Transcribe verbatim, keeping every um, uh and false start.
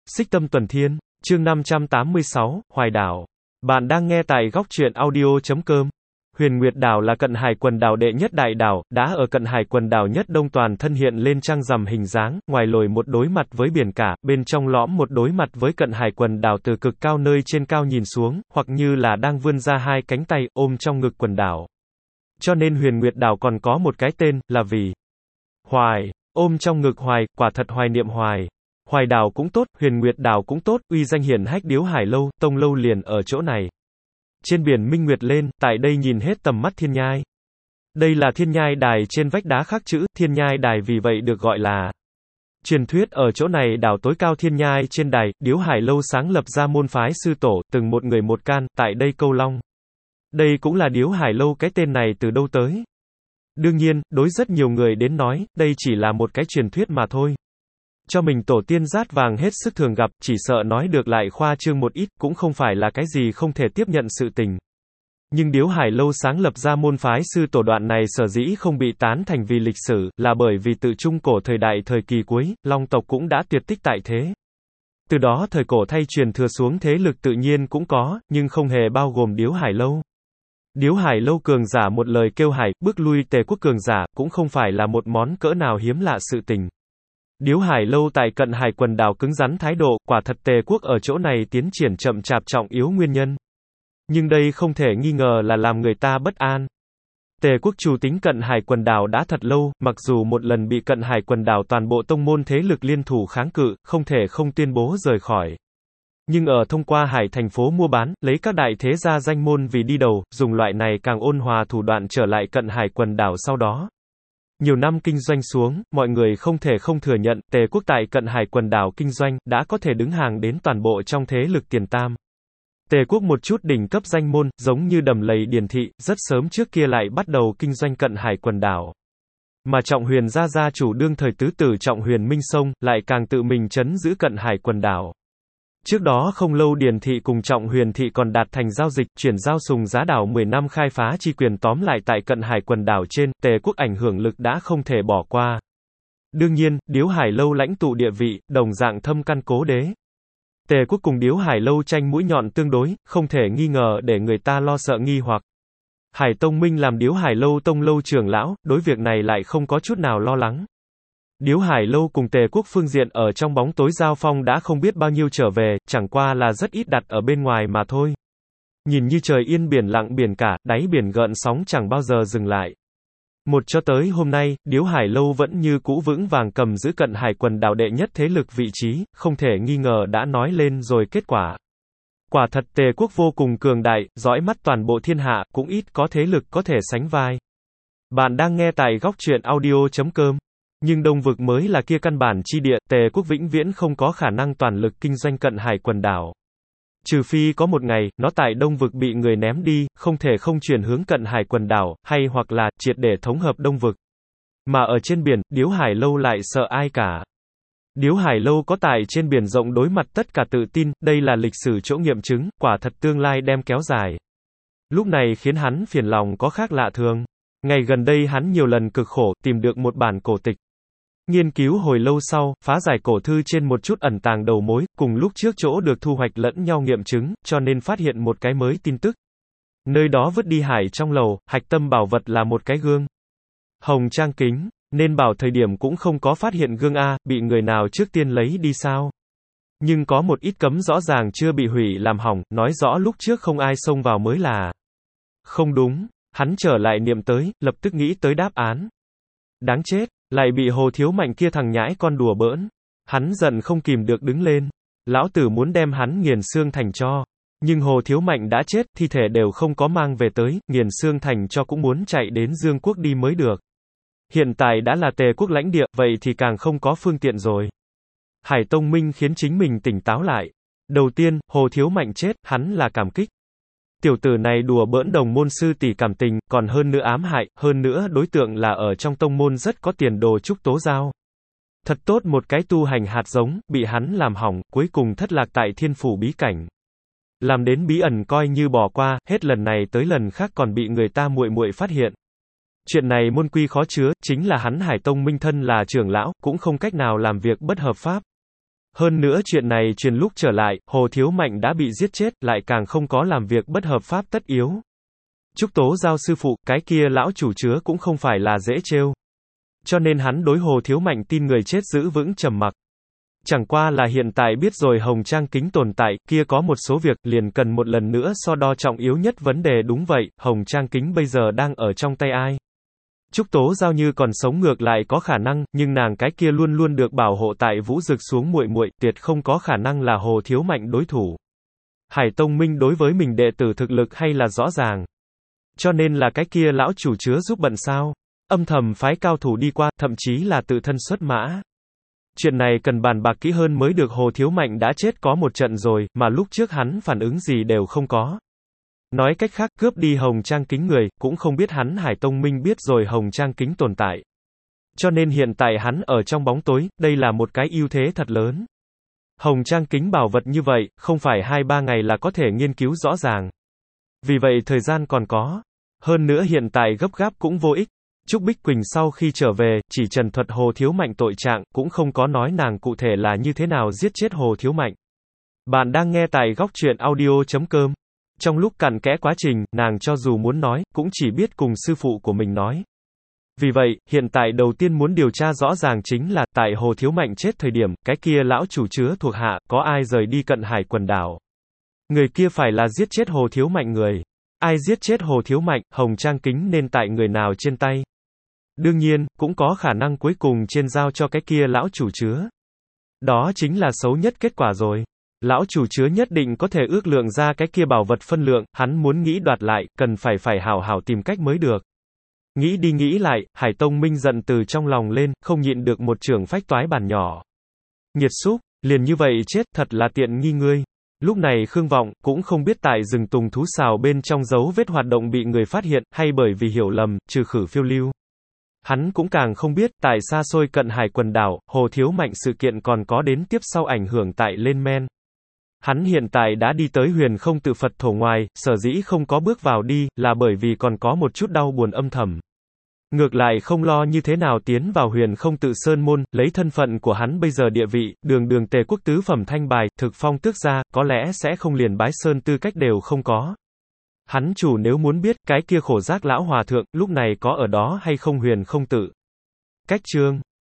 Xích Tâm Tuần Thiên, chương năm trăm tám mươi sáu, Hoài Đảo. Bạn đang nghe tại góc truyện audio chấm com. Huyền Nguyệt Đảo là cận hải quần đảo đệ nhất đại đảo, đã ở cận hải quần đảo nhất đông toàn thân hiện lên trăng rằm hình dáng, ngoài lồi một đối mặt với biển cả, bên trong lõm một đối mặt với cận hải quần đảo từ cực cao nơi trên cao nhìn xuống, hoặc như là đang vươn ra hai cánh tay, ôm trong ngực quần đảo. Cho nên Huyền Nguyệt Đảo còn có một cái tên, là vì Hoài, ôm trong ngực Hoài, quả thật hoài niệm Hoài. Hoài Đảo cũng tốt, Huyền Nguyệt Đảo cũng tốt, uy danh hiển hách Điếu Hải Lâu, Tông Lâu liền ở chỗ này. Trên biển minh nguyệt lên, tại đây nhìn hết tầm mắt thiên nhai. Đây là thiên nhai đài trên vách đá khắc chữ, thiên nhai đài vì vậy được gọi là. Truyền thuyết ở chỗ này đảo tối cao thiên nhai trên đài, Điếu Hải Lâu sáng lập ra môn phái sư tổ, từng một người một can, tại đây câu long. Đây cũng là Điếu Hải Lâu, cái tên này từ đâu tới. Đương nhiên, đối rất nhiều người đến nói, đây chỉ là một cái truyền thuyết mà thôi. Cho mình tổ tiên rát vàng hết sức thường gặp, chỉ sợ nói được lại khoa trương một ít, cũng không phải là cái gì không thể tiếp nhận sự tình. Nhưng Điếu Hải Lâu sáng lập ra môn phái sư tổ đoạn này sở dĩ không bị tán thành vì lịch sử, là bởi vì tự trung cổ thời đại thời kỳ cuối, Long tộc cũng đã tuyệt tích tại thế. Từ đó thời cổ thay truyền thừa xuống thế lực tự nhiên cũng có, nhưng không hề bao gồm Điếu Hải Lâu. Điếu Hải Lâu cường giả một lời kêu hải, bước lui Tề quốc cường giả, cũng không phải là một món cỡ nào hiếm lạ sự tình. Điếu Hải Lâu tại cận hải quần đảo cứng rắn thái độ, quả thật Tề quốc ở chỗ này tiến triển chậm chạp trọng yếu nguyên nhân. Nhưng đây không thể nghi ngờ là làm người ta bất an. Tề quốc chủ tính cận hải quần đảo đã thật lâu, mặc dù một lần bị cận hải quần đảo toàn bộ tông môn thế lực liên thủ kháng cự, không thể không tuyên bố rời khỏi. Nhưng ở thông qua hải thành phố mua bán, lấy các đại thế gia danh môn vì đi đầu, dùng loại này càng ôn hòa thủ đoạn trở lại cận hải quần đảo sau đó. Nhiều năm kinh doanh xuống, mọi người không thể không thừa nhận, Tề quốc tại cận hải quần đảo kinh doanh, đã có thể đứng hàng đến toàn bộ trong thế lực tiền tam. Tề quốc một chút đỉnh cấp danh môn, giống như Đầm Lầy Điền Thị, rất sớm trước kia lại bắt đầu kinh doanh cận hải quần đảo. Mà Trọng Huyền gia gia chủ đương thời tứ tử Trọng Huyền Minh Sông, lại càng tự mình trấn giữ cận hải quần đảo. Trước đó không lâu Điền Thị cùng Trọng Huyền Thị còn đạt thành giao dịch, chuyển giao sùng giá đảo mười năm khai phá chi quyền tóm lại tại cận hải quần đảo trên, Tề quốc ảnh hưởng lực đã không thể bỏ qua. Đương nhiên, Điếu Hải Lâu lãnh tụ địa vị, đồng dạng thâm căn cố đế. Tề quốc cùng Điếu Hải Lâu tranh mũi nhọn tương đối, không thể nghi ngờ để người ta lo sợ nghi hoặc. Hải Tông Minh làm Điếu Hải Lâu tông lâu trưởng lão, đối việc này lại không có chút nào lo lắng. Điếu Hải Lâu cùng Tề quốc phương diện ở trong bóng tối giao phong đã không biết bao nhiêu trở về, chẳng qua là rất ít đặt ở bên ngoài mà thôi. Nhìn như trời yên biển lặng biển cả, đáy biển gợn sóng chẳng bao giờ dừng lại. Một cho tới hôm nay, Điếu Hải Lâu vẫn như cũ vững vàng cầm giữ cận hải quần đảo đệ nhất thế lực vị trí, không thể nghi ngờ đã nói lên rồi kết quả. Quả thật Tề quốc vô cùng cường đại, dõi mắt toàn bộ thiên hạ, cũng ít có thế lực có thể sánh vai. Bạn đang nghe tại góc truyện audio chấm com. Nhưng Đông vực mới là kia căn bản chi địa, Tề quốc vĩnh viễn không có khả năng toàn lực kinh doanh cận hải quần đảo. Trừ phi có một ngày, nó tại Đông vực bị người ném đi, không thể không chuyển hướng cận hải quần đảo, hay hoặc là, triệt để thống hợp Đông vực. Mà ở trên biển, Điếu Hải Lâu lại sợ ai cả. Điếu Hải Lâu có tại trên biển rộng đối mặt tất cả tự tin, đây là lịch sử chỗ nghiệm chứng, quả thật tương lai đem kéo dài. Lúc này khiến hắn phiền lòng có khác lạ thường. Ngày gần đây hắn nhiều lần cực khổ, tìm được một bản cổ tịch. Nghiên cứu hồi lâu sau, phá giải cổ thư trên một chút ẩn tàng đầu mối, cùng lúc trước chỗ được thu hoạch lẫn nhau nghiệm chứng, cho nên phát hiện một cái mới tin tức. Nơi đó vứt đi hải trong lầu, hạch tâm bảo vật là một cái gương hồng trang kính, nên bảo thời điểm cũng không có phát hiện gương A, bị người nào trước tiên lấy đi sao. Nhưng có một ít cấm rõ ràng chưa bị hủy làm hỏng, nói rõ lúc trước không ai xông vào mới là không đúng. Hắn trở lại niệm tới, lập tức nghĩ tới đáp án. Đáng chết, lại bị Hồ Thiếu Mạnh kia thằng nhãi con đùa bỡn. Hắn giận không kìm được đứng lên. Lão tử muốn đem hắn nghiền xương thành tro. Nhưng Hồ Thiếu Mạnh đã chết, thi thể đều không có mang về tới, nghiền xương thành tro cũng muốn chạy đến Dương quốc đi mới được. Hiện tại đã là Tề quốc lãnh địa, vậy thì càng không có phương tiện rồi. Hải Tông Minh khiến chính mình tỉnh táo lại. Đầu tiên, Hồ Thiếu Mạnh chết, hắn là cảm kích. Tiểu tử này đùa bỡn đồng môn sư tỷ cảm tình, còn hơn nữa ám hại, hơn nữa đối tượng là ở trong tông môn rất có tiền đồ Trúc Tố Giao. Thật tốt một cái tu hành hạt giống, bị hắn làm hỏng, cuối cùng thất lạc tại thiên phủ bí cảnh. Làm đến bí ẩn coi như bỏ qua, hết lần này tới lần khác còn bị người ta muội muội phát hiện. Chuyện này môn quy khó chứa, chính là hắn Hải Tông Minh thân là trưởng lão, cũng không cách nào làm việc bất hợp pháp. Hơn nữa chuyện này truyền lúc trở lại, Hồ Thiếu Mạnh đã bị giết chết, lại càng không có làm việc bất hợp pháp tất yếu. Trúc Tố Giao sư phụ, cái kia lão chủ chứa cũng không phải là dễ trêu. Cho nên hắn đối Hồ Thiếu Mạnh tin người chết giữ vững trầm mặc. Chẳng qua là hiện tại biết rồi Hồng Trang Kính tồn tại, kia có một số việc, liền cần một lần nữa so đo trọng yếu nhất vấn đề. Đúng vậy, Hồng Trang Kính bây giờ đang ở trong tay ai? Trúc Tố Giao như còn sống ngược lại có khả năng, nhưng nàng cái kia luôn luôn được bảo hộ tại Vũ Dực xuống muội muội, tuyệt không có khả năng là Hồ Thiếu Mạnh đối thủ. Hải Tông Minh đối với mình đệ tử thực lực hay là rõ ràng. Cho nên là cái kia lão chủ chứa giúp bận sao? Âm thầm phái cao thủ đi qua, thậm chí là tự thân xuất mã. Chuyện này cần bàn bạc kỹ hơn mới được. Hồ Thiếu Mạnh đã chết có một trận rồi, mà lúc trước hắn phản ứng gì đều không có. Nói cách khác, cướp đi Hồng Trang Kính người, cũng không biết hắn Hải Tông Minh biết rồi Hồng Trang Kính tồn tại. Cho nên hiện tại hắn ở trong bóng tối, đây là một cái ưu thế thật lớn. Hồng Trang Kính bảo vật như vậy, không phải hai ba ngày là có thể nghiên cứu rõ ràng. Vì vậy thời gian còn có. Hơn nữa hiện tại gấp gáp cũng vô ích. Trúc Bích Quỳnh sau khi trở về, chỉ trần thuật Hồ Thiếu Mạnh tội trạng, cũng không có nói nàng cụ thể là như thế nào giết chết Hồ Thiếu Mạnh. Bạn đang nghe tại góc truyện audio chấm com. Trong lúc cặn kẽ quá trình, nàng cho dù muốn nói, cũng chỉ biết cùng sư phụ của mình nói. Vì vậy, hiện tại đầu tiên muốn điều tra rõ ràng chính là, tại Hồ Thiếu Mạnh chết thời điểm, cái kia lão chủ chứa thuộc hạ, có ai rời đi Cận Hải quần đảo. Người kia phải là giết chết Hồ Thiếu Mạnh người. Ai giết chết Hồ Thiếu Mạnh, Hồng Trang Kính nên tại người nào trên tay. Đương nhiên, cũng có khả năng cuối cùng trên giao cho cái kia lão chủ chứa. Đó chính là xấu nhất kết quả rồi. Lão chủ chứa nhất định có thể ước lượng ra cái kia bảo vật phân lượng, hắn muốn nghĩ đoạt lại, cần phải phải hảo hảo tìm cách mới được. Nghĩ đi nghĩ lại, Hải Tông Minh giận từ trong lòng lên, không nhịn được một chưởng phách toái bàn nhỏ. Nghiệt xúc, liền như vậy chết, thật là tiện nghi ngươi. Lúc này Khương Vọng, cũng không biết tại rừng tùng thú xào bên trong dấu vết hoạt động bị người phát hiện, hay bởi vì hiểu lầm, trừ khử phiêu lưu. Hắn cũng càng không biết, tại xa xôi Cận Hải quần đảo, Hồ Thiếu Mạnh sự kiện còn có đến tiếp sau ảnh hưởng tại lên men. Hắn hiện tại đã đi tới Huyền Không Tự Phật thổ ngoài, sở dĩ không có bước vào đi, là bởi vì còn có một chút đau buồn âm thầm. Ngược lại không lo như thế nào tiến vào Huyền Không Tự Sơn môn, lấy thân phận của hắn bây giờ địa vị, đường đường Tề quốc tứ phẩm thanh bài, thực phong tước gia, có lẽ sẽ không liền bái sơn tư cách đều không có. Hắn chủ nếu muốn biết, cái kia khổ giác lão hòa thượng, lúc này có ở đó hay không Huyền Không Tự. Cách chương